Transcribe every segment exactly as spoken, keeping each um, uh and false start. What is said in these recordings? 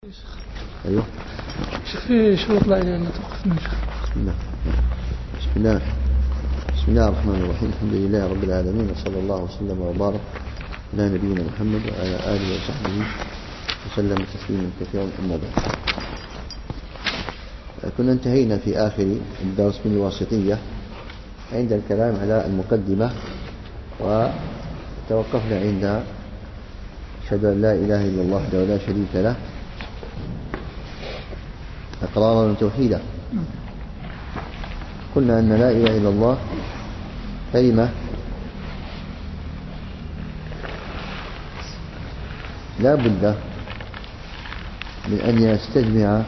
أيوه شيخ في شروط لا إله إلا الله توقفنا شيخ. بسم الله بسم الله بسم الله الرحمن الرحيم. الحمد لله رب العالمين، وصلى الله وسلم وبارك على نبينا محمد وعلى آله وصحبه وسلم تسليما كثيرا. أما بعد، كنا انتهينا في آخر الدرس من الواسطية عند الكلام على المقدمة، وتوقفنا عند أشهد أن لا إله إلا الله وحده لا شريك له إقرارا وتوحيدا. قلنا أن لا إله إلا الله كلمة لا بد من أن يستجمع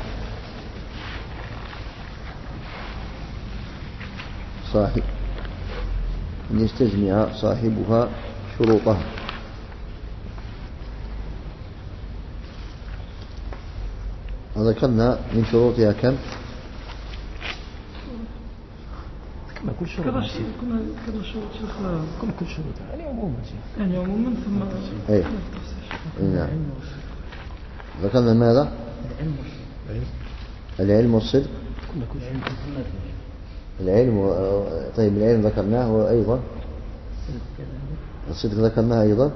صاحب أن يستجمع صاحبها شروطها. وذكرنا من شروطها كم؟ كما كل شروط كما كما شروط شيخ كما كل شروط يعني عموما يعني عموما ثم اي نعم. ذكرنا ماذا؟ العلم العلم والصدق. كنا كل علم العلم و... طيب العلم ذكرناه، وأيضا الصدق ذكرناه أيضا.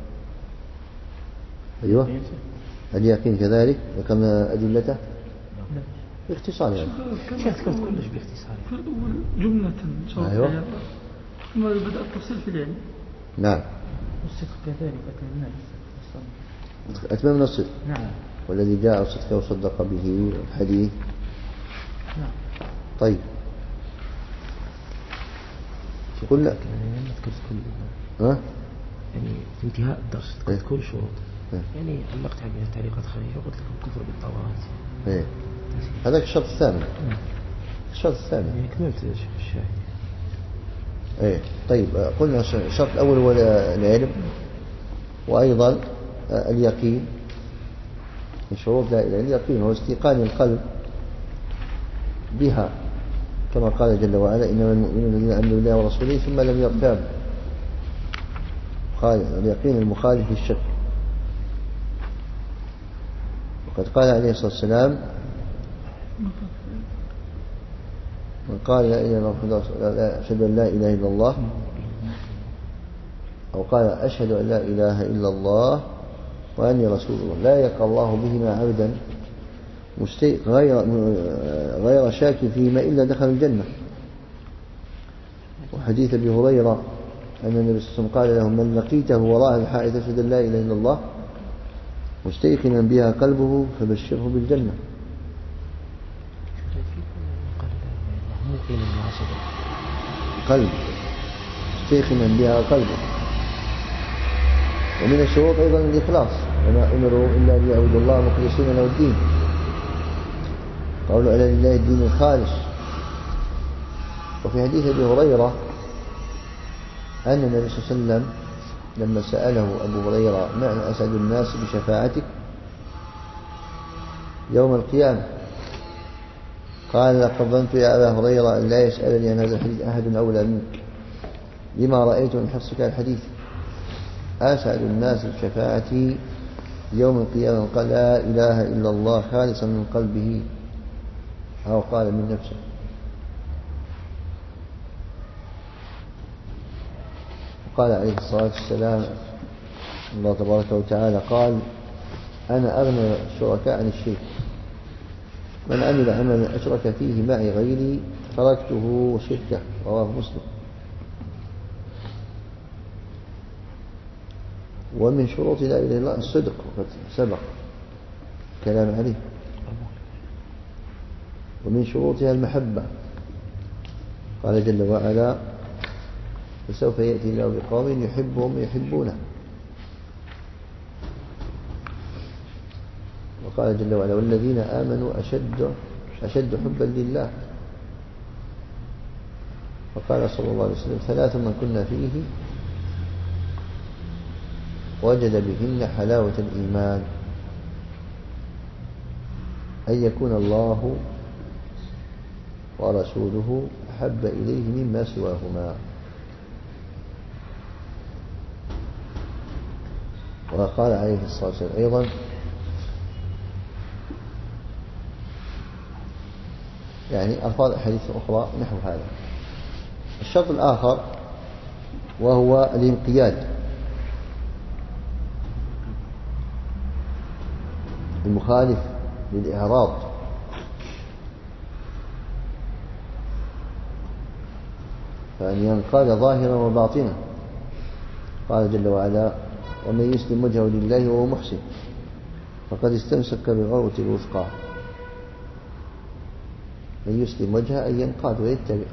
أيوة اليقين كذلك ذكرنا أدلته باختصار يعني. شيخ ذكرت كلش باختصار في الأول جملة شرط. أيوة. ثم بدأ التفصيل في العلم. نعم. والصدق كذلك أتمنى أتممنا الصدق. نعم. والذي جاء الصدق وصدق به الحديث. نعم. طيب قلنا يعني ذكرت كل ها يعني في انتهاء الدرس ذكرت كل شروط. إيه؟ يعني علقت عليها تعليقات خفيفة وقلت لكم الكفر بالطواغيت. ايه هذاك الشرط الثامن. الشرط الثامن يعني كملت الشاهد. ايه طيب قلنا الشرط الأول هو العلم، وأيضا اليقين. من شروط لا إله إلا الله اليقين، هو استيقان القلب بها، كما قال جل وعلا: إنما المؤمنون الذين آمنوا بالله ورسوله ثم لم يرتابوا. اليقين المخالف للشك. وقد قال عليه الصلاة والسلام: من قال لا إله إلا الله أشهد أن لا إله إلا الله، أو قال أشهد أن لا إله إلا الله وأني رسول الله، لا يلقى الله بهما عبدا غير غير شاك فيهما إلا دخل الجنة. وحديث أبي هريرة أن النبي صلى الله عليه وسلم قال لهم: من لقيته وراء الحائط أشهد أن لا إله إلا الله مستيقنا بها قلبه فبشره بالجنة. قلب مستيقنا بها قلبه. ومن الشروط أيضا الإخلاص: وما أمروا إلا ليعبدوا الله مخلصين له الدين. قالوا: ألا لله الدين الخالص. وفي حديث أبي هريرة أن النبي صلى الله عليه وسلم لما سأله أبو هريرة: ما أسعد الناس بشفاعتك يوم القيامة؟ قال: لقد ظننت يا أبا هريرة أن لا يسألني عن هذا الحديث أحد أولى منك، لما رأيت من حفظك الحديث. أسعد الناس بشفاعتي يوم القيامة قال: لا إله إلا الله خالصا من قلبه، أو قال من نفسه. قال عليه الصلاة والسلام: الله تبارك وتعالى قال: أنا أغنى الشركاء عن الشرك، من عمل عملا أشرك فيه معي غيري تركته وشركه. رواه مسلم. ومن شروط لا إله إلا الله الصدق، وقد سبق كلام عليه. ومن شروطها المحبة، قال جل وعلا: فسوف يأتي الله بقوم يحبهم يحبونه. وقال جل وعلا: والذين آمنوا أشد أشد حبا لله. وقال صلى الله عليه وسلم: ثلاث من كنا فيه وجد بهن حلاوة الإيمان: أن يكون الله ورسوله أحب إليه مما سواهما. وقال عليه الصلاة والسلام أيضا: يعني ألفاظ الحديث أخرى نحو هذا. الشرط الآخر وهو الانقياد، المخالف للإعراض، فأن ينقاد ظاهرا وباطنا. قال جل وعلا: ومن يسلم وجهه لله وهو محسن فقد استمسك بالعروة الوثقى. من يسلم وجهه أن ينقاد ويتبع.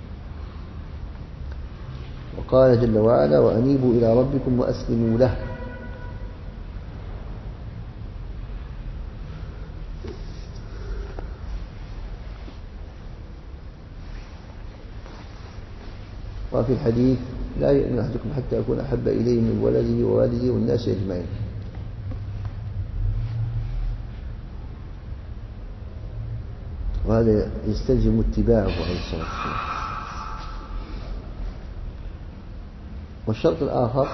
وقال جل وعلا: وأنيبوا إلى ربكم وأسلموا له. وفي الحديث: لا يؤمن أحدكم حتى أكون أحب إليه من ولده ووالده والناس أجمعين. وهذا يستلزم اتباعه عليه الصلاة والسلام. والشرط الآخر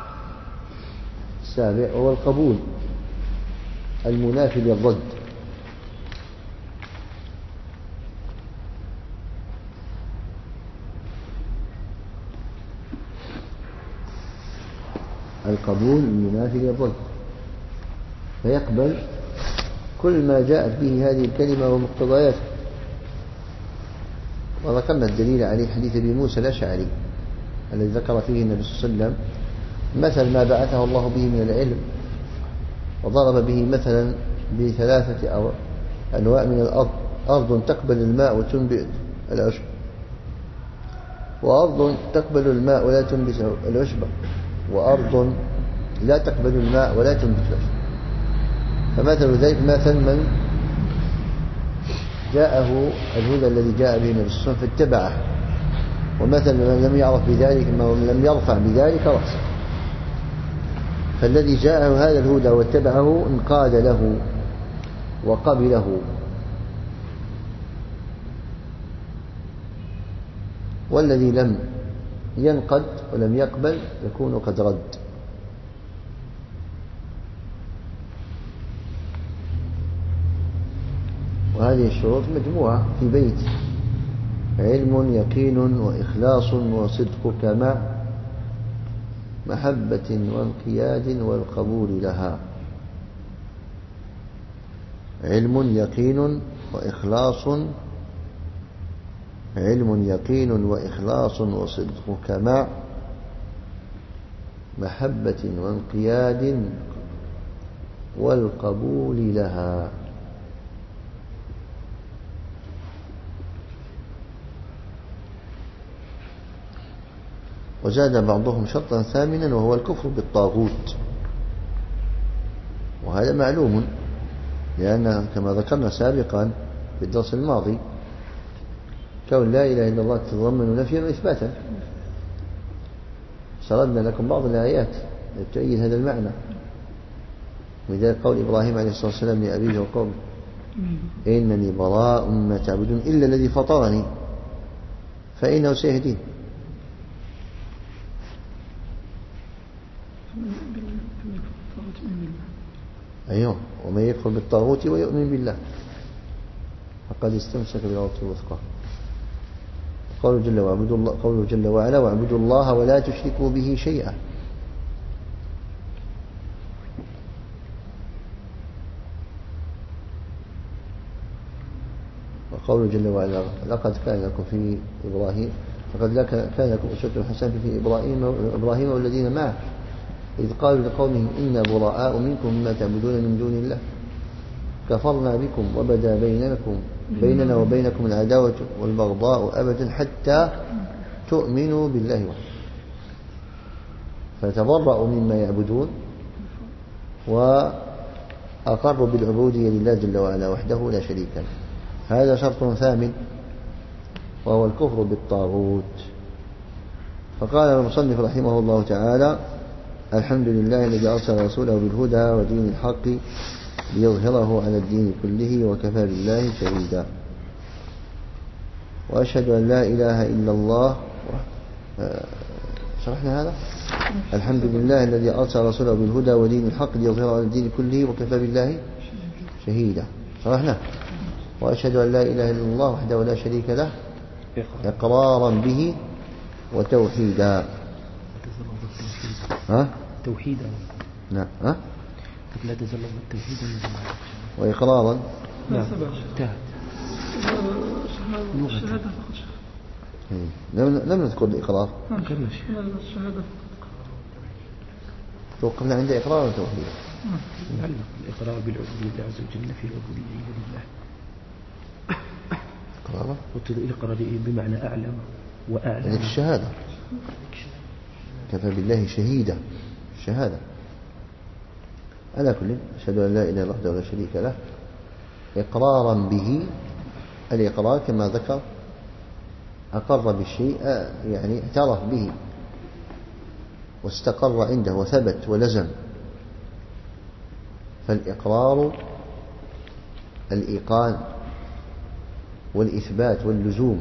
السابع هو القبول المنافي للرد. القبول المنافي للرد، فيقبل كل ما جاءت به هذه الكلمة ومقتضياته. وذكرنا الدليل عليه حديث أبي موسى الأشعري الذي ذكر فيه النبي صلى الله عليه وسلم مثل ما بعثه الله به من العلم، وضرب به مثلا بثلاثة أنواع من الأرض: أرض تقبل الماء وتنبت العشب، وأرض تقبل الماء ولا تنبت العشب، وأرض لا تقبل الماء ولا تنبت العشب. فمثل ذلك مثل من جاءه الهدى الذي جاء به النبي صلى الله عليه وسلم فاتبعه، ومثل من لم يعرف بذلك من لم يرفع بذلك رأسه. فالذي جاءه هذا الهدى واتبعه انقاد له وقبله، والذي لم ينقد ولم يقبل يكون قد رد. وهذه الشروط مجموعة في بيت: علم يقين وإخلاص وصدق كمع محبة وانقياد والقبول لها. علم يقين وإخلاص علم يقين وإخلاص وصدق كمع محبة وانقياد والقبول لها. وزاد بعضهم شرطا ثامنا وهو الكفر بالطاغوت، وهذا معلوم لأن كما ذكرنا سابقا في الدرس الماضي كون لا إله إلا الله تتضمن نفيا وإثباتا. سردنا لكم بعض الآيات التي تؤيد هذا المعنى، وذلك قول إبراهيم عليه الصلاة والسلام لأبيه وقومه: إنني براء مما تعبدون إلا الذي فطرني فإنه سيهدين. أيوه، ومن يكفر بالطاغوت ويؤمن بالله فقد استمسك بالعروة الوثقى. قوله جل وعلا الله قوله جل وعلا: واعبدوا الله ولا تشركوا به شيئا. وقوله جل وعلا: لقد كان لكم في إبراهيم لقد كان لكم أسوة حسنة في إبراهيم إبراهيم والذين معه إذ قالوا لقومهم إنا براء منكم مما تعبدون من دون الله كفرنا بكم وبدا بينكم بيننا وبينكم العداوة والبغضاء أبدا حتى تؤمنوا بالله وحده. فتبرأوا مما يعبدون وأقروا بالعبودية لله جل وعلا وحده لا شريك له. هذا شرط ثامن وهو الكفر بالطاغوت. فقال المصنف رحمه الله تعالى: الحمد لله الذي أرسل رسوله بالهدى ودين الحق ليظهره على الدين كله وكفى بالله شهيدا. وأشهد أن لا إله إلا الله. شرحنا هذا؟ الحمد لله الذي أرسل رسوله بالهدى ودين الحق ليظهره على الدين كله وكفى بالله شهيدا. شرحنا وأشهد أن لا إله إلا الله وحده لا شريك له إقرارا به وتوحيدا. ها؟ توحيدا. نعم. ها؟ لا تزال التوحيد وإقرارا. نعم. انتهت. الشهادة فقط. لم لم نذكر الإقرار. نعم. الشهادة توقفنا عند إقرار وتوحيد. نعم. الإقرار بالعبودية لله عز وجل في العبودية لله. إقرار. والإقرار بمعنى أعلم وأعلم. يعني الشهادة. كفى بالله شهيدا. الشهادة. على كل أشهد أن لا إله إلا الله وحده لا شريك له إقرارا به. الإقرار كما ذكر أقر بالشيء يعني اعترف به واستقر عنده وثبت ولزم. فالإقرار الإيقان والإثبات واللزوم.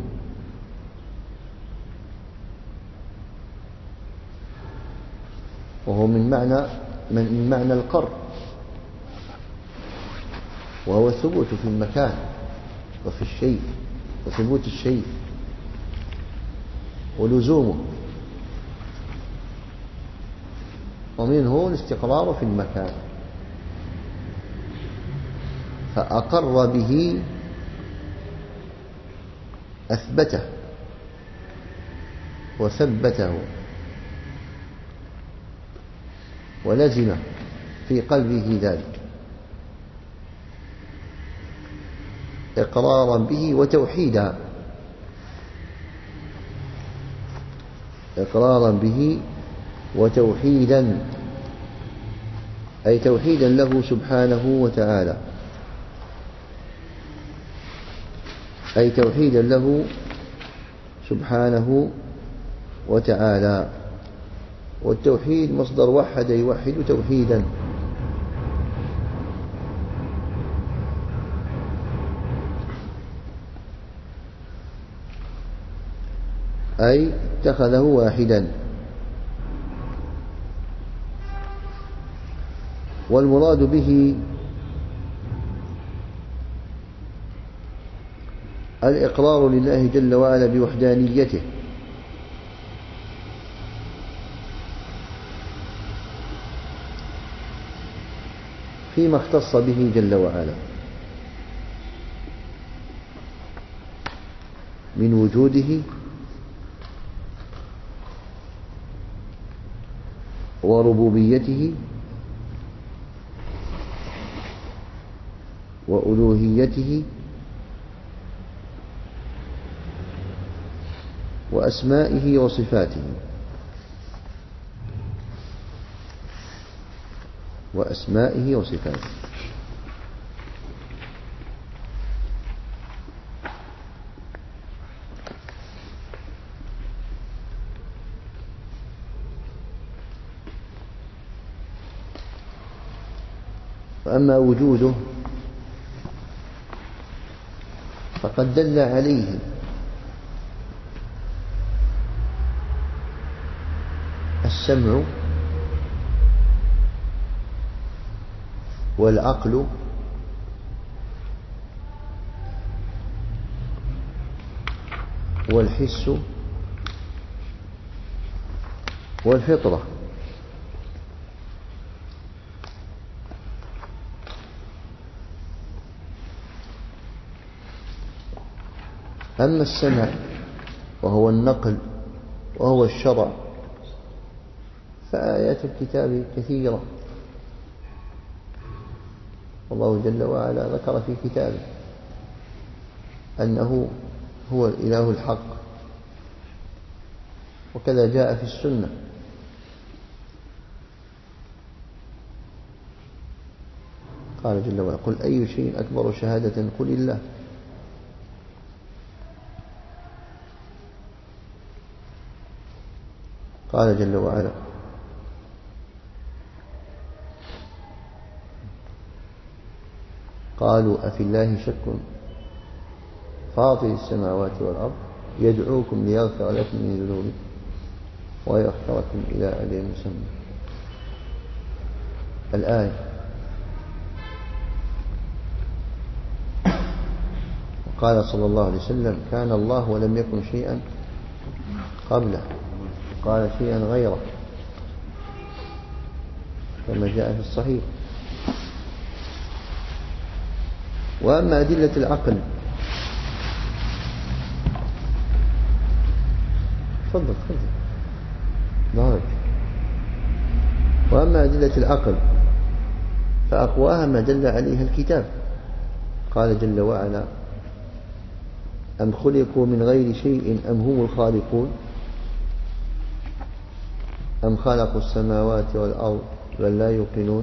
وهو من معنى من معنى القر، وهو الثبوت في المكان وفي الشيء وثبوت الشيء ولزومه. ومنه الاستقرار في المكان. فأقر به أثبته وثبته ولزم في قلبه ذلك إقرارا به وتوحيدا. إقرارا به وتوحيدا أي توحيدا له سبحانه وتعالى. أي توحيدا له سبحانه وتعالى. والتوحيد مصدر وحد يوحد توحيدا. أي اتخذه واحدا. والمراد به الإقرار لله جل وعلا بوحدانيته فيما اختص به جل وعلا من وجوده وربوبيته وألوهيته وأسمائه وصفاته وأسمائه وصفاته. فأما وجوده فقد دل عليه السمع والعقل والحس والفطرة. أما السمع وهو النقل وهو الشرع فآيات الكتاب كثيرة. والله جل وعلا ذكر في كتابه أنه هو الإله الحق، وكذا جاء في السنة. قال جل وعلا: قل أي شيء أكبر شهادة قل الله. قال جل وعلا: قالوا أفي الله شك فاطر السماوات والأرض يدعوكم ليغفر لكم من ذنوبكم ويؤخركم إلى أجل مسمى. الآية. قال صلى الله عليه وسلم كان الله ولم يكن شيئا قبله، قال شيئا غيره كما جاء في الصحيح. وأما أدلة العقل تفضل تفضل بارك. وأما أدلة العقل فأقواها ما دل عليها الكتاب. قال جل وعلا أم خلقوا من غير شيء أم هم الخالقون أم خلقوا السماوات والأرض بل لا يوقنون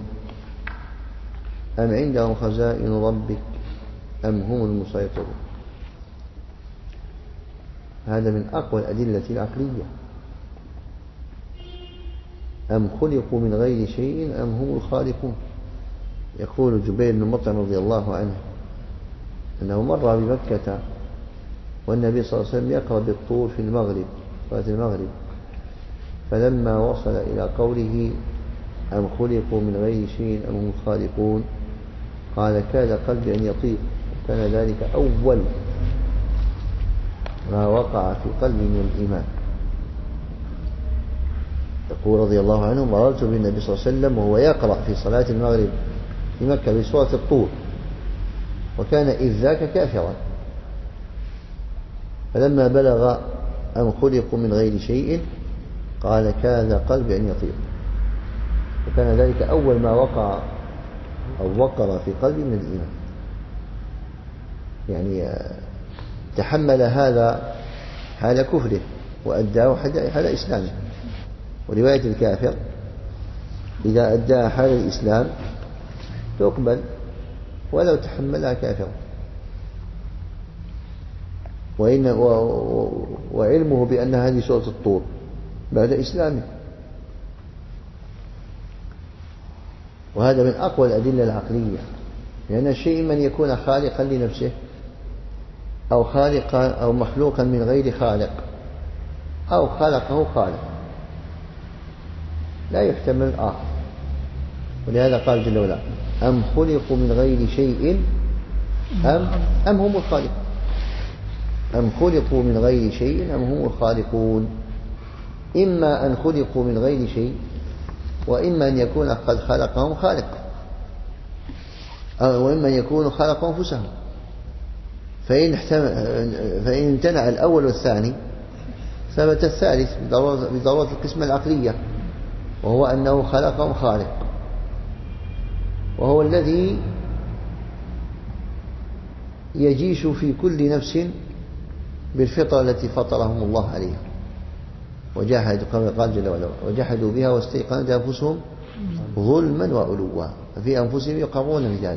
أم عندهم خزائن ربك أم هم المسيطرون. هذا من أقوى الأدلة العقلية. أم خلقوا من غير شيء أم هم الخالقون. يقول جبير بن مطعم رضي الله عنه أنه مر بمكة والنبي صلى الله عليه وسلم يقرأ بالطور في المغرب صلاة المغرب، فلما وصل إلى قوله أم خلقوا من غير شيء أم هم الخالقون قال كاد قلبي أن يطير. وكان ذلك أول ما وقع في قلبي من الإيمان. يقول رضي الله عنه مررت بالنبي صلى الله عليه وسلم وهو يقرأ في صلاة المغرب في مكة بسورة الطور، وكان إذ ذاك كافرا، فلما بلغ أم خلقوا من غير شيء قال كاد قلبي أن يطير. وكان ذلك أول ما وقع أو وقر في قلبي من الإيمان. يعني تحمل هذا حال كفره وأداه حال إسلامه. ورواية الكافر إذا أدى حال الإسلام تقبل ولو تحملها كافرا، وإن وعلمه بأن هذه سورة الطور بعد إسلامه. وهذا من أقوى الأدلة العقلية، لأن الشيء من يكون خالقا لنفسه أو خالقا أو مخلوقا من غير خالق أو خلقه خالق، لا يحتمل الآخر. ولهذا قال جل وعلا أم خلقوا من غير شيء أم أم هم الخالقون. أم خلقوا من غير شيء أم هم الخالقون. إما أن خلقوا من غير شيء وإما أن يكون قد خلقهم خالق، وإما أن يكونوا خلقوا أنفسهم. فإن, فإن امتنع الأول والثاني ثبت الثالث بضرورة القسمة العقلية، وهو أنه خلقهم خالق، وهو الذي يجيش في كل نفس بالفطرة التي فطرهم الله عليها. وجاهدوا كما قال جل وعلا وجحدوا بها واستيقنتها أنفسهم ظلما وعلوا ففي أنفسهم يقرون بذلك.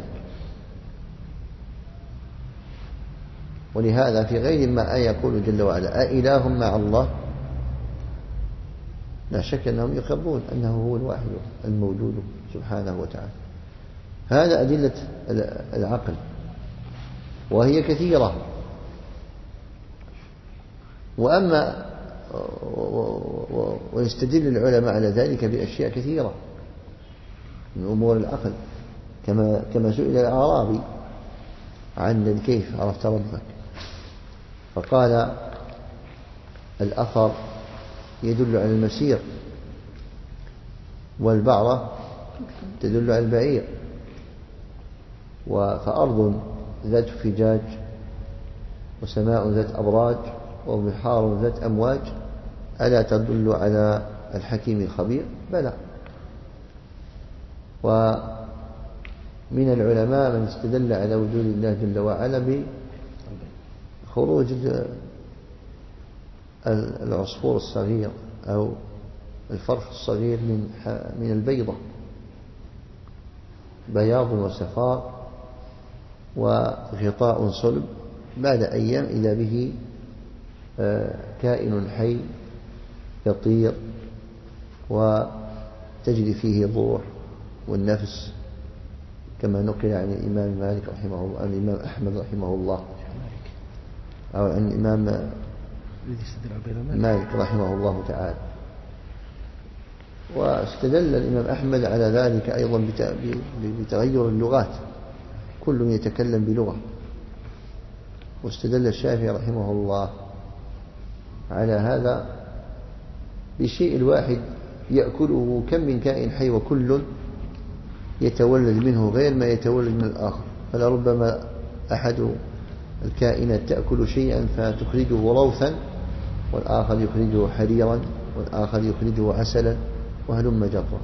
ولهذا في غير ما آية يقول جل وعلا أإله مع الله، لا شك أنهم يقرون أنه هو الواحد الموجود سبحانه وتعالى. هذا أدلة العقل وهي كثيرة. وأما ويستدل العلماء على ذلك بأشياء كثيرة من أمور العقل، كما كما سئل الأعرابي عن كيف عرفت ربك، فقال الأثر يدل على المسير، والبعرة تدل على البعير، فأرض ذات فجاج وسماء ذات أبراج وبحار ذات أمواج ألا تدل على الحكيم الخبير؟ بلى. ومن العلماء من استدل على وجود الله جل وعلا بخروج العصفور الصغير أو الفرخ الصغير من من البيضة، بياض وسفار وغطاء صلب، بعد أيام إذا به كائن حي يطير وتجري فيه الروح والنفس، كما نقل عن الإمام مالك رحمه الله، عن الإمام أحمد رحمه الله، أو عن الإمام مالك رحمه الله تعالى. واستدل الإمام أحمد على ذلك أيضا بتغير اللغات، كل يتكلم بلغة، واستدل الشافعي رحمه الله على هذا بشيء الواحد يأكله كم من كائن حي وكل يتولد منه غير ما يتولد من الآخر، فلربما أحد الكائنات تأكل شيئا فتخرجه روثا، والآخر يخرجه حريرا، والآخر يخرجه عسلا، وهلم جرا.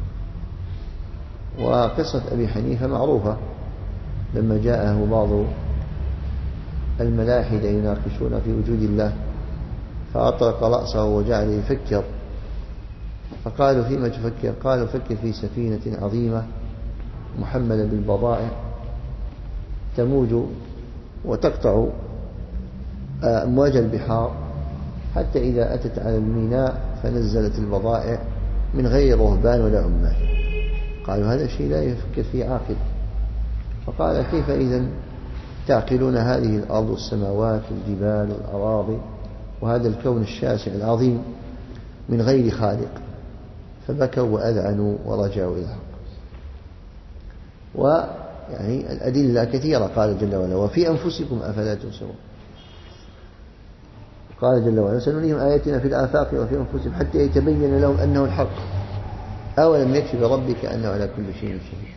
وقصة أبي حنيفة معروفة، لما جاءه بعض الملاحدة يناقشون في وجود الله فأطرق رأسه وجعل يفكر، فقالوا فيما تفكر؟ قالوا فكر في سفينة عظيمة محملة بالبضائع تموج وتقطع أمواج البحار حتى إذا أتت على الميناء فنزلت البضائع من غير رهبان ولا عمال. قالوا هذا الشيء لا يفكر فيه عاقل. فقال كيف إذن تعقلون هذه الأرض والسماوات والجبال والأراضي وهذا الكون الشاسع العظيم من غير خالق؟ فبكوا وأذعنوا ورجعوا إلى الحق. ويعني الأدلة كثيرة، قال جل وعلا وفي أنفسكم أفلا تبصرون. قال جل وعلا سنريهم آياتنا في الآفاق وفي أنفسهم حتى يتبين لهم أنه الحق أولم يكفي بربك أنه على كل شيء شهيد.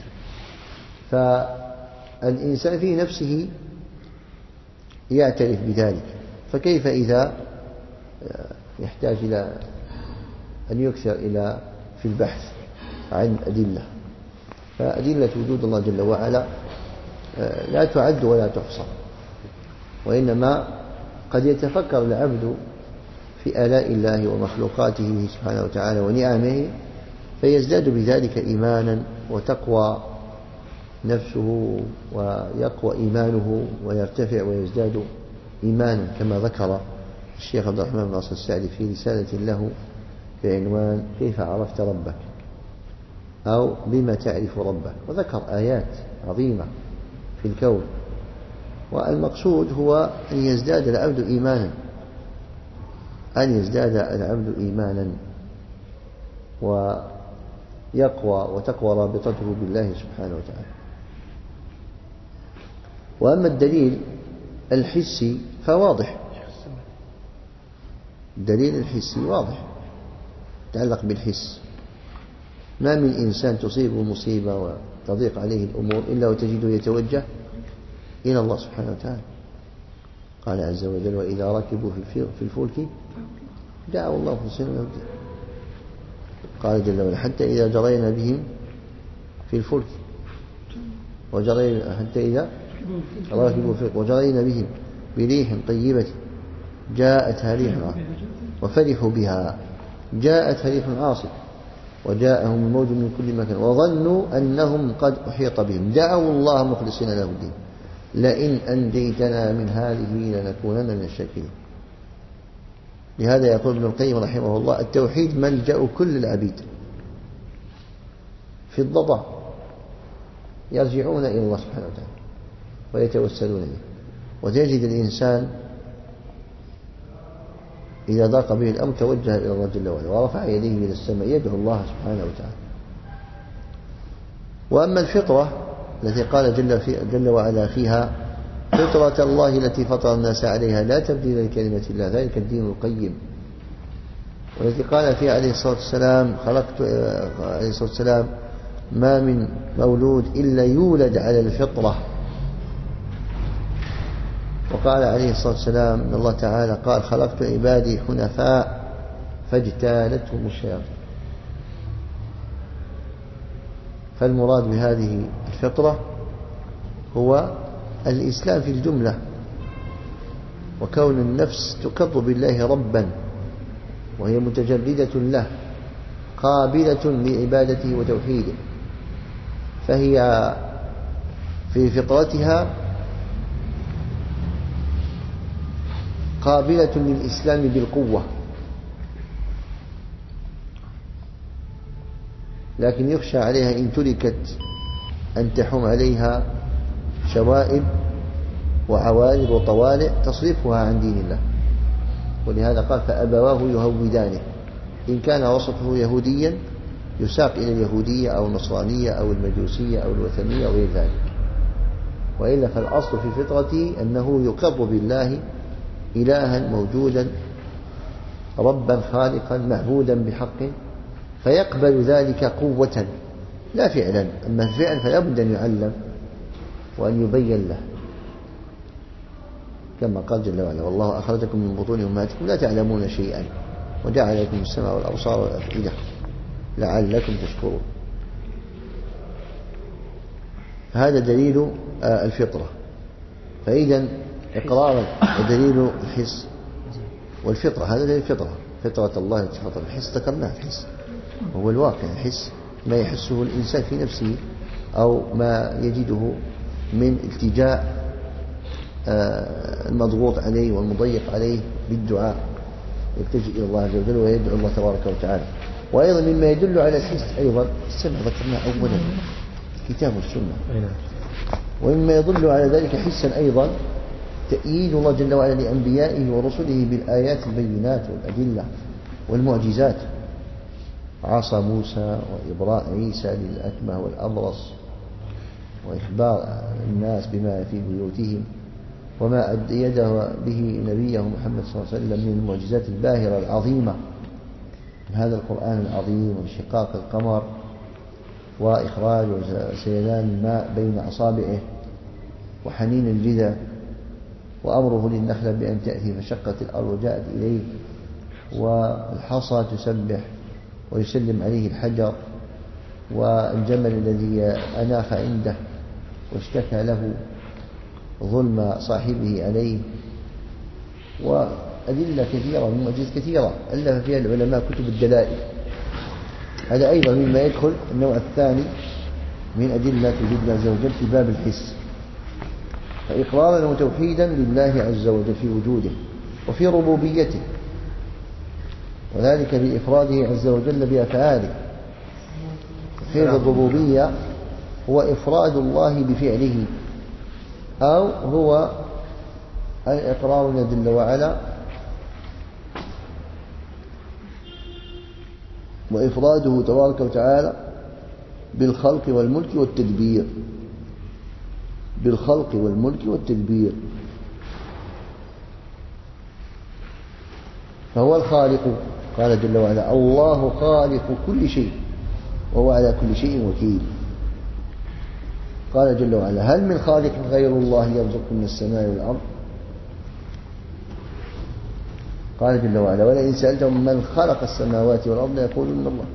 فالإنسان في نفسه يعترف بذلك، فكيف إذا يحتاج إلى أن يكثر إلى في البحث عن أدلة؟ فأدلة وجود الله جل وعلا لا تعد ولا تحصى، وإنما قد يتفكر العبد في آلاء الله ومخلوقاته سبحانه وتعالى ونعمه فيزداد بذلك إيمانا وتقوى نفسه ويقوى إيمانه ويرتفع ويزداد إيمانا، كما ذكر الشيخ عبد الرحمن بن ناصر السعدي في رسالة له بعنوان كيف عرفت ربك أو بما تعرف ربك، وذكر آيات عظيمة في الكون. والمقصود هو أن يزداد العبد إيمانا، أن يزداد العبد إيمانا ويقوى وتقوى رابطته بالله سبحانه وتعالى. وأما الدليل الحسي فواضح، الدليل الحسي واضح يتعلق بالحس. ما من إنسان تصيبه مصيبة وتضيق عليه الأمور إلا وتجده يتوجه إلى الله سبحانه وتعالى. قال عز وجل وإذا ركبوا في الفلك دعوا الله مخلصين له الدين. قال جل وعلا حتى إذا جرينا بهم في الفلك وجرينا حتى إذا ركبوا في الفلك وجرينا بهم بريح طيبة جاءتها ريح وفرحوا بها جاءتها ريح عاصف وجاءهم الموج من كل مكان وظنوا أنهم قد أحيط بهم دعوا الله مخلصين له الدين لئن أنجيتنا من هذه لنكونن من الشاكرين. لهذا يقول ابن القيم رحمه الله التوحيد ملجأ كل العبيد في الضبع يرجعون إلى الله سبحانه وتعالى ويتوسلون إليه. وتجد الإنسان إذا ضاق به الأمر توجه إلى الله جل وعلا ورفع يديه إلى السماء يدعو الله سبحانه وتعالى. وأما الفطرة التي قال جل, في جل وعلا فيها فطرة الله التي فطر الناس عليها لا تبديل لكلمة الله ذلك الدين القيم، والتي قال فيها عليه الصلاة والسلام خلقت عليه الصلاة والسلام ما من مولود إلا يولد على الفطرة. وقال عليه الصلاة والسلام إن الله تعالى قال خلقت عبادي حنفاء فاجتالتهم الشياطين. فالمراد بهذه الفطرة هو الإسلام في الجملة، وكون النفس تقر بالله ربا وهي متجردة له قابلة لعبادته وتوحيده، فهي في فطرتها قابلة للإسلام بالقوة، لكن يخشى عليها إن تركت أن تحوم عليها شوائب وعوارض وطوالع تصرفها عن دين الله. ولهذا قال فأبواه يهودانه، إن كان وصفه يهوديا يساق إلى اليهودية أو النصرانية أو المجوسية أو الوثنية أو غير ذلك. وإلا فالأصل في فطرته أنه يقر بالله إلها موجودا ربا خالقا معبودا بحق، فيقبل ذلك قوة لا فعلا. أما الفعل فلا بد أن يعلم وأن يبين له، كما قال جل وعلا: والله أخرجكم من بطون أمهاتكم لا تعلمون شيئا وجعل لكم السمع والأبصار والأفئدة لعلكم تشكرون. هذا دليل الفطرة. فإذا إقرار ودليل الحس والفطرة، هذا دليل الفطرة، فطرة الله التي فطر. الحس ذكرناه، الحس هو الواقع، الحس ما يحسه الإنسان في نفسه أو ما يجده من التجاء المضغوط عليه والمضيق عليه بالدعاء، يلتجئ إلى الله عز وجل ويدعو الله تبارك وتعالى. وأيضا مما يدل على الحس أيضا السمع، ذكرناه أولا كتاب السنة. ومما يدل على ذلك حسا أيضا تأييد الله جل وعلا لأنبيائه ورسله بالآيات البينات والأدلة والمعجزات. عصا موسى وإبراء عيسى للأكمه والأبرص، وإخبار الناس بما في بيوتهم، وما أيده به نبيه محمد صلى الله عليه وسلم من المعجزات الباهرة العظيمة، هذا القرآن العظيم، وانشقاق القمر، وإخراج وسيلان الماء بين أصابعه، وحنين الجذع، وأمره للنخلة بأن تأتي فشقت الأرض وجاءت إليه، والحصى تسبح ويسلم عليه الحجر، والجمل الذي أناخ عنده واشتكى له ظلم صاحبه عليه، وأدلة كثيرة من معجزات كثيرة ألف فيها العلماء كتب الدلائل. هذا أيضا مما يدخل النوع الثاني من أدلة وجود الله عز وجل في باب الحس، فإقرارا وتوحيدا لله عز وجل في وجوده وفي ربوبيته، وذلك بإفراده عز وجل بأفعاله. توحيد الربوبية هو إفراد الله بفعله، أو هو الإقرار جل وعلا وإفراده تبارك وتعالى بالخلق والملك والتدبير، بالخلق والملك والتدبير. فهو الخالق، قال جل وعلا: الله خالق كل شيء وهو على كل شيء وكيل. قال جل وعلا: هل من خالق غير الله يرزقكم من السماء والأرض؟ قال جل وعلا: ولئن سألتهم من خلق السماوات والأرض ليقولن الله.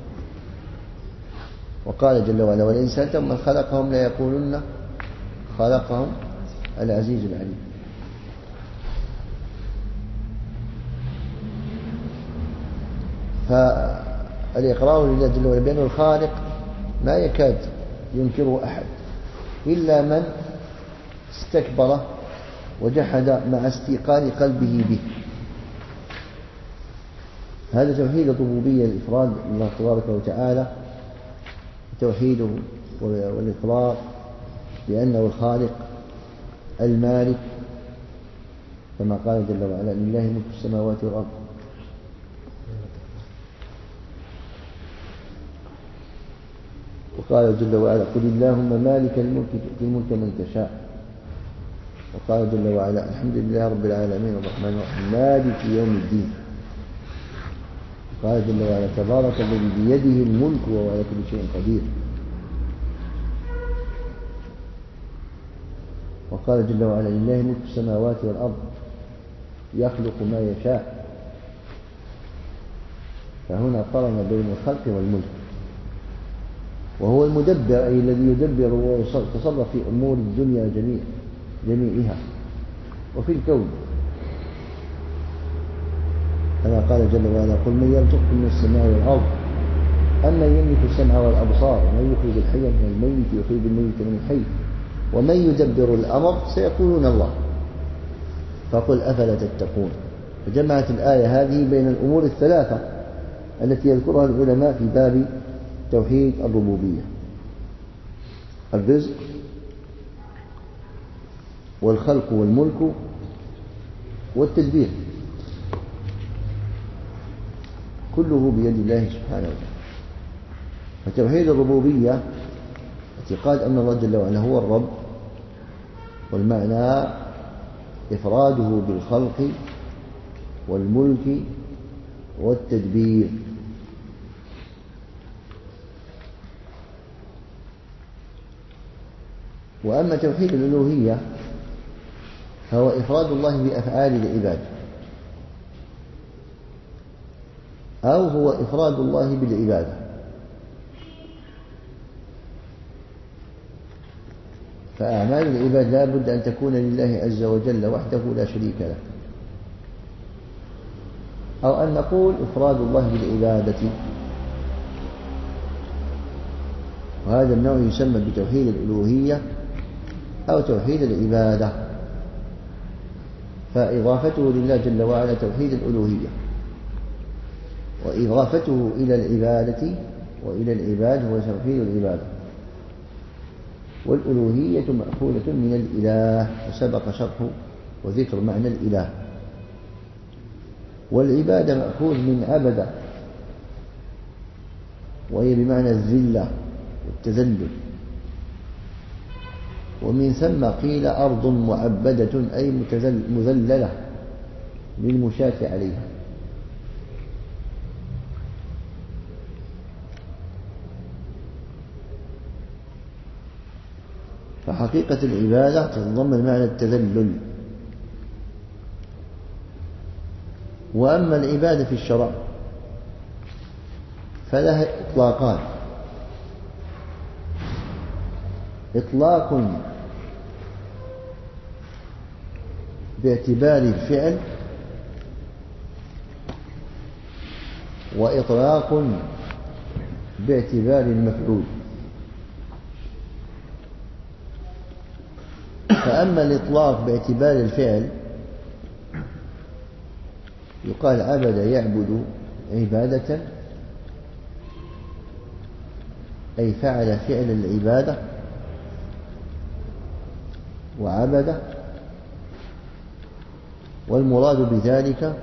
وقال جل وعلا: ولئن سألتهم من خلقهم ليقولن خلقهم العزيز العليم. فالإقرار لله جل وعلا بأنه الخالق ما يكاد ينكره أحد إلا من استكبر وجحد مع استيقان قلبه به. هذا توحيد الربوبية، الإفراد الله تبارك وتعالى، توحيده والإقرار بأنه الخالق المالك، كما قال جل وعلا: لله ملك السماوات والأرض. وقال جل وعلا: قل اللهم مالك الملك تؤتي الملك من تشاء. وقال جل وعلا: الحمد لله رب العالمين الرحمن الرحيم مالك يوم الدين. قال جل وعلا: تبارك الذي بيده الملك وهو على كل شيء قدير. وقال جل وعلا: لله ملك السماوات والأرض يخلق ما يشاء. فهنا قرن بين الخلق والملك، وهو المدبر، أي الذي يدبر ويتصرف في أمور الدنيا جميع جميعها وفي الكون، كما قال جل وعلا: قل من يرزقكم من السماء والأرض أمن يملك السمع والأبصار ومن يخرج الحي من الميت ويخرج الميت من الحي ومن يدبر الأمر سيقولون الله فقل أفلا تتقون. فجمعت الآية هذه بين الأمور الثلاثة التي يذكرها العلماء في باب توحيد الربوبية: الرزق والخلق والملك والتدبير، كله بيد الله سبحانه وتعالى. فتوحيد الربوبية اعتقاد أن الله جل وعلا هو الرب والمعنى إفراده بالخلق والملك والتدبير. وأما توحيد الألوهية فهو إفراد الله بأفعال العباد، أو هو إفراد الله بالعبادة. فأعمال العباد لا بد أن تكون لله عز وجل وحده لا شريك له، أو أن نقول إفراد الله بالعبادة، وهذا النوع يسمى بتوحيد الألوهية أو توحيد العبادة. فإضافته لله جل وعلا توحيد الألوهية، وإضافته إلى العبادة وإلى العباد هو توحيد العبادة. والألوهية مأخوذة من الإله، وسبق شرح وذكر معنى الإله. والعبادة مأخوذ من عبد، وهي بمعنى الذلة والتذلل. ومن ثم قيل أرض معبدة أي مذللة للمشاة عليها. فحقيقة العبادة تتضمن معنى التذلل. وأما العبادة في الشرع فلها إطلاقان: إطلاق باعتبار الفعل، وإطلاق باعتبار المفعول. فأما الإطلاق باعتبار الفعل يقال عبد يعبد عبادة، أي فعل فعل العبادة وعبد. والمراد بذلك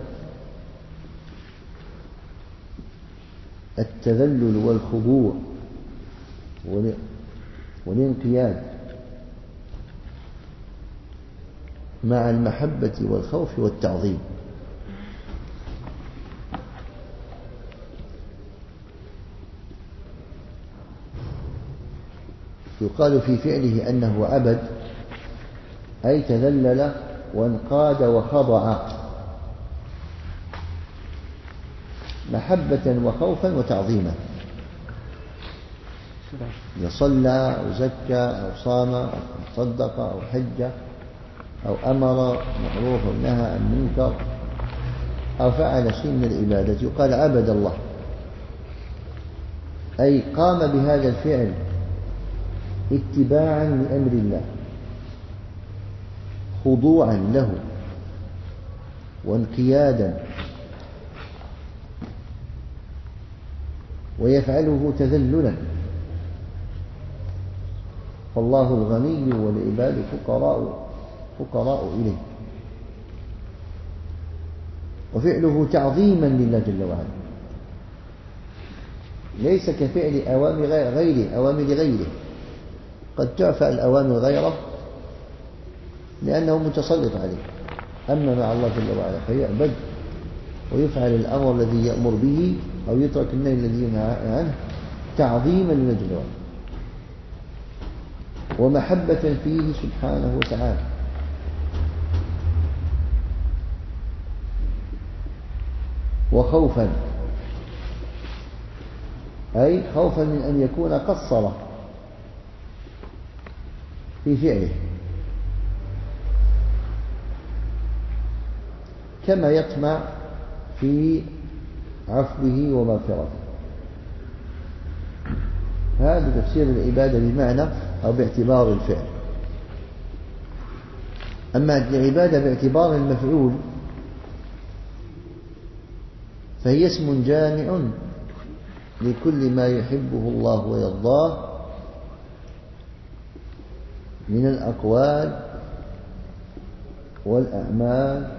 التذلل والخضوع والانقياد مع المحبة والخوف والتعظيم. يقال في فعله أنه عبد، أي تذلل وانقاد وخضع محبة وخوفا وتعظيما. يصلى أو زكى أو صام أو صدق أو حج أو أمر معروف أو نهى عن منكر أو فعل شيء من العبادة يقال عبد الله، أي قام بهذا الفعل اتباعا لأمر الله، خضوعا له وانقيادا، ويفعله تذللا. فالله الغني والعباد فقراء فقراء إليه، وفعله تعظيما لله جل وعلا، ليس كفعل أوامر غيره أوامر غيره. قد تعفى الأوامر غيره لأنه متسلط عليه، أما مع الله جل وعلا فيعبد ويفعل الأمر الذي يأمر به أو يترك النهي الذي ينهى عنه تعظيما لله جل وعلا ومحبة فيه سبحانه وتعالى. وخوفا، أي خوفا من أن يكون قصر في فعله، كما يطمع في عفوه ومغفرته. هذا تفسير العبادة بمعنى أو باعتبار الفعل. أما العبادة باعتبار المفعول فهي اسم جامع لكل ما يحبه الله ويرضاه من الأقوال والأعمال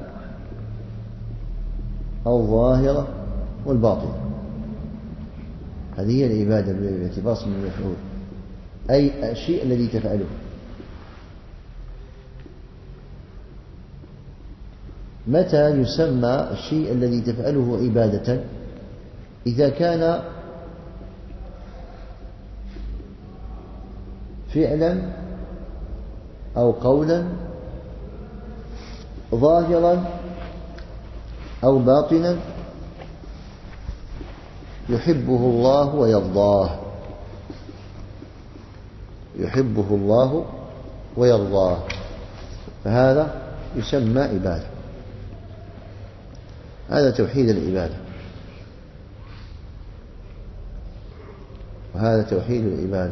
الظاهرة والباطنة. هذه هي العبادة باعتبار اسم المفعول، أي الشيء الذي تفعله. متى يسمى الشيء الذي تفعله عبادة؟ إذا كان فعلا أو قولا ظاهرا أو باطنا يحبه الله ويرضاه، يحبه الله ويرضاه، فهذا يسمى عبادة. هذا توحيد العبادة، وهذا توحيد العبادة.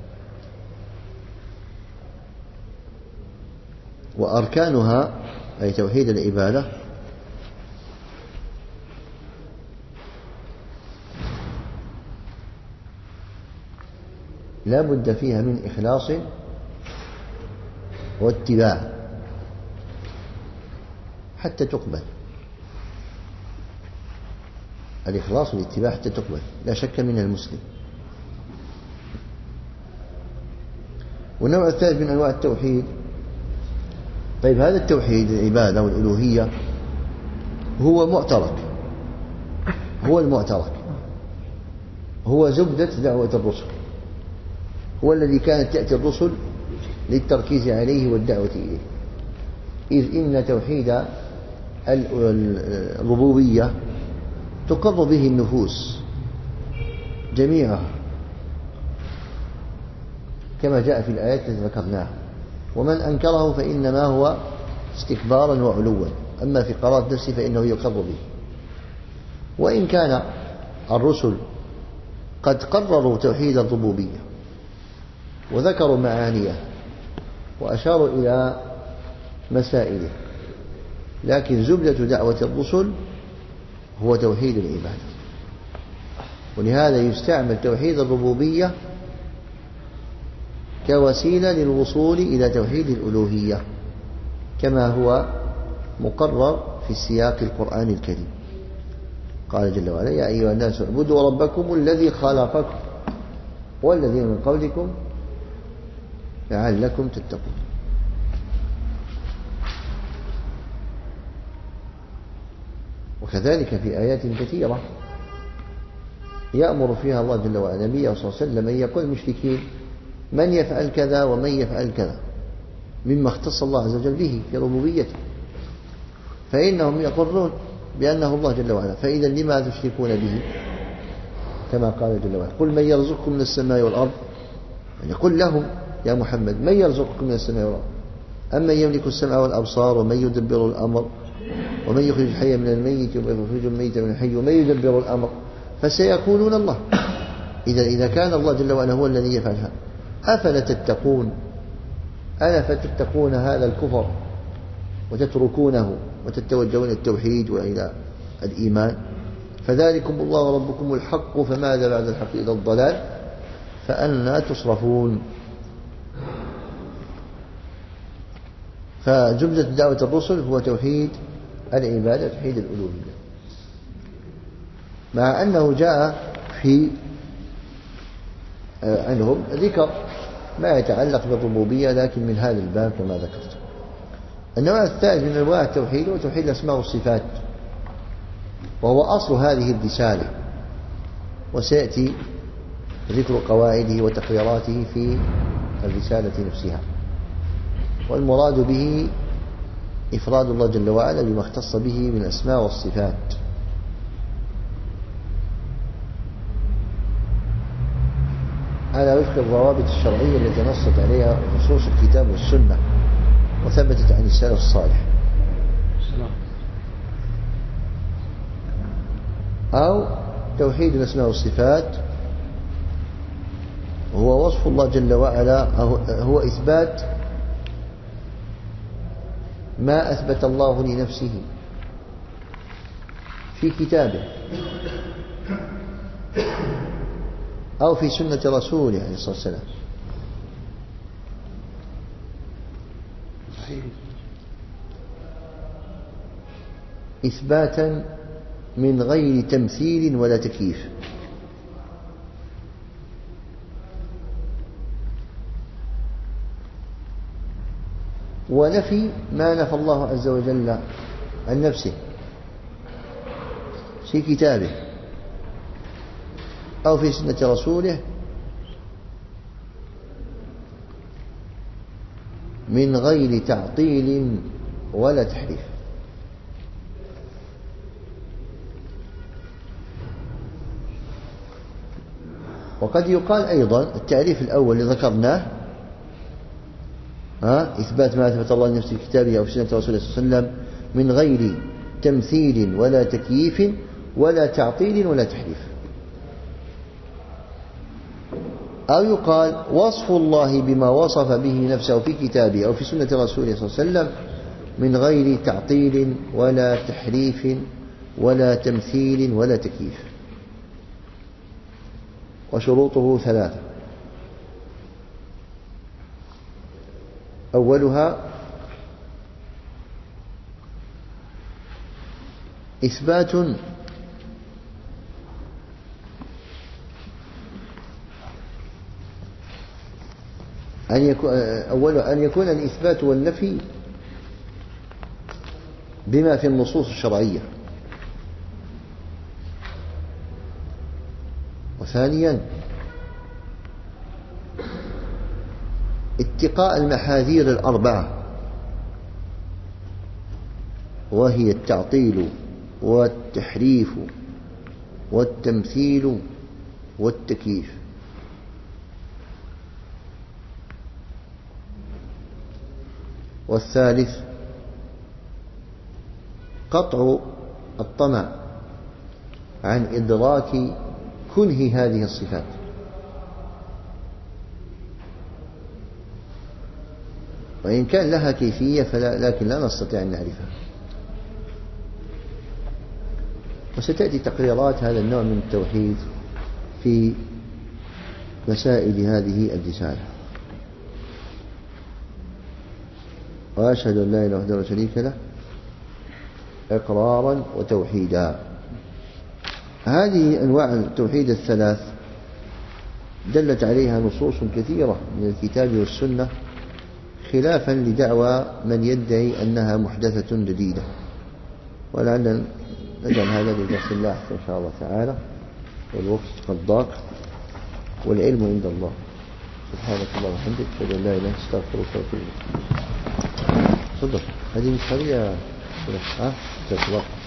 وأركانها أي توحيد العبادة لا بد فيها من إخلاص واتباع حتى تقبل. الإخلاص والاتباع حتى تقبل لا شك من المسلم. والنوع الثالث من أنواع التوحيد، طيب هذا التوحيد العبادة والألوهية هو معترك، هو المعترك، هو زبدة دعوة الرسل، هو الذي كانت تأتي الرسل للتركيز عليه والدعوة إليه. إذ إن توحيد الربوبية تقر به النفوس جميعها كما جاء في الآيات التي ذكرناها، ومن أنكره فإنما هو استكبارا وعلوا، أما في قرارة نفسه فإنه يقر به. وإن كان الرسل قد قرروا توحيد الربوبية وذكروا معانيه وأشاروا إلى مسائله، لكن زبدة دعوة الرسل هو توحيد العبادة. ولهذا يستعمل توحيد الربوبية كوسيلة للوصول إلى توحيد الألوهية كما هو مقرر في السياق القرآني الكريم. قال جل وعلا: يا أيها الناس اعبدوا ربكم الذي خلقكم والذين من قبلكم لعلكم تتقون. وكذلك في آيات كثيرة يأمر فيها الله جل وعلا نبيه صلى الله عليه وسلم أن يقول المشركين من يفعل كذا ومن يفعل كذا مما اختص الله عز وجل به في ربوبيته، فإنهم يقرون بأنه الله جل وعلا، فإذا لما تشركون به؟ كما قال جل وعلا: قل من يرزقكم من السماء والأرض، يعني قل لهم يا محمد من يرزقكم من السماء والأرض، أمن يملك السمع والأبصار ومن يدبر الأمر ومن يخرج الحي من الميت ومن يخرج الميت من الحي ومن يدبر الأمر، فسيقولون الله. إذا إذا كان الله جل وعلا هو الذي يفعلها أفلا تتقون؟ ألا فتتقون هذا الكفر وتتركونه وتتوجهون التوحيد وإلى الإيمان؟ فذلكم الله ربكم الحق فماذا بعد الحق إلى الضلال فأنى تصرفون. فجملة دعوة الرسل هو توحيد العبادة، توحيد الألوهية، مع أنه جاء في عنهم ذكر ما يتعلق بالربوبية لكن من هذا الباب كما ذكرت. النوع الثالث من أنواع التوحيد هو توحيد الأسماء والصفات، وهو أصل هذه الرسالة، وسيأتي ذكر قواعده وتقريراته في الرسالة نفسها. والمراد به إفراد الله جل وعلا بما اختص به من الأسماء والصفات، على وفق الضوابط الشرعية التي نصت عليها نصوص الكتاب والسنة وثبتت عن السلف الصالح. أو توحيد الأسماء والصفات هو وصف الله جل وعلا، هو إثبات ما أثبت الله لنفسه في كتابه أو في سنة رسوله عليه الصلاة والسلام، إثباتا من غير تمثيل ولا تكييف. ونفي ما نفى الله عز وجل عن نفسه في كتابه أو في سنة رسوله من غير تعطيل ولا تحريف. وقد يقال أيضا التعريف الأول اللي ذكرناه ها إثبات ما أثبت الله لنفسه في كتابه أو في سنة رسوله صلى الله عليه وسلم من غير تمثيل ولا تكييف ولا تعطيل ولا تحريف. أو يقال وصف الله بما وصف به نفسه في كتابه أو في سنة رسوله صلى الله عليه وسلم من غير تعطيل ولا تحريف ولا تمثيل ولا تكييف. وشروطه ثلاثة: أولها إثبات أن يكون أولا أن يكون الإثبات والنفي بما في النصوص الشرعية. وثانيا اتقاء المحاذير الأربعة، وهي التعطيل والتحريف والتمثيل والتكييف. والثالث قطع الطمع عن إدراك كنه هذه الصفات، وإن كان لها كيفية فلا لكن لا نستطيع أن نعرفها. وستأتي تقريرات هذا النوع من التوحيد في مسائل هذه الرسالة. وأشهد أن لا إله وحده لا شريك له إقرارا وتوحيدا. هذه أنواع التوحيد الثلاث دلت عليها نصوص كثيرة من الكتاب والسنة، خلافا لدعوى من يدعي أنها محدثة جديدة. ولعلنا نجعل هذا لدرس الله إن شاء الله تعالى، والوقت قد ضاق والعلم عند الله. سبحانك اللهم وبحمدك أشهد أن لا إله إلا أنت أستغفرك وأتوب إليك. تفضل. هذه مش هذه يا ها؟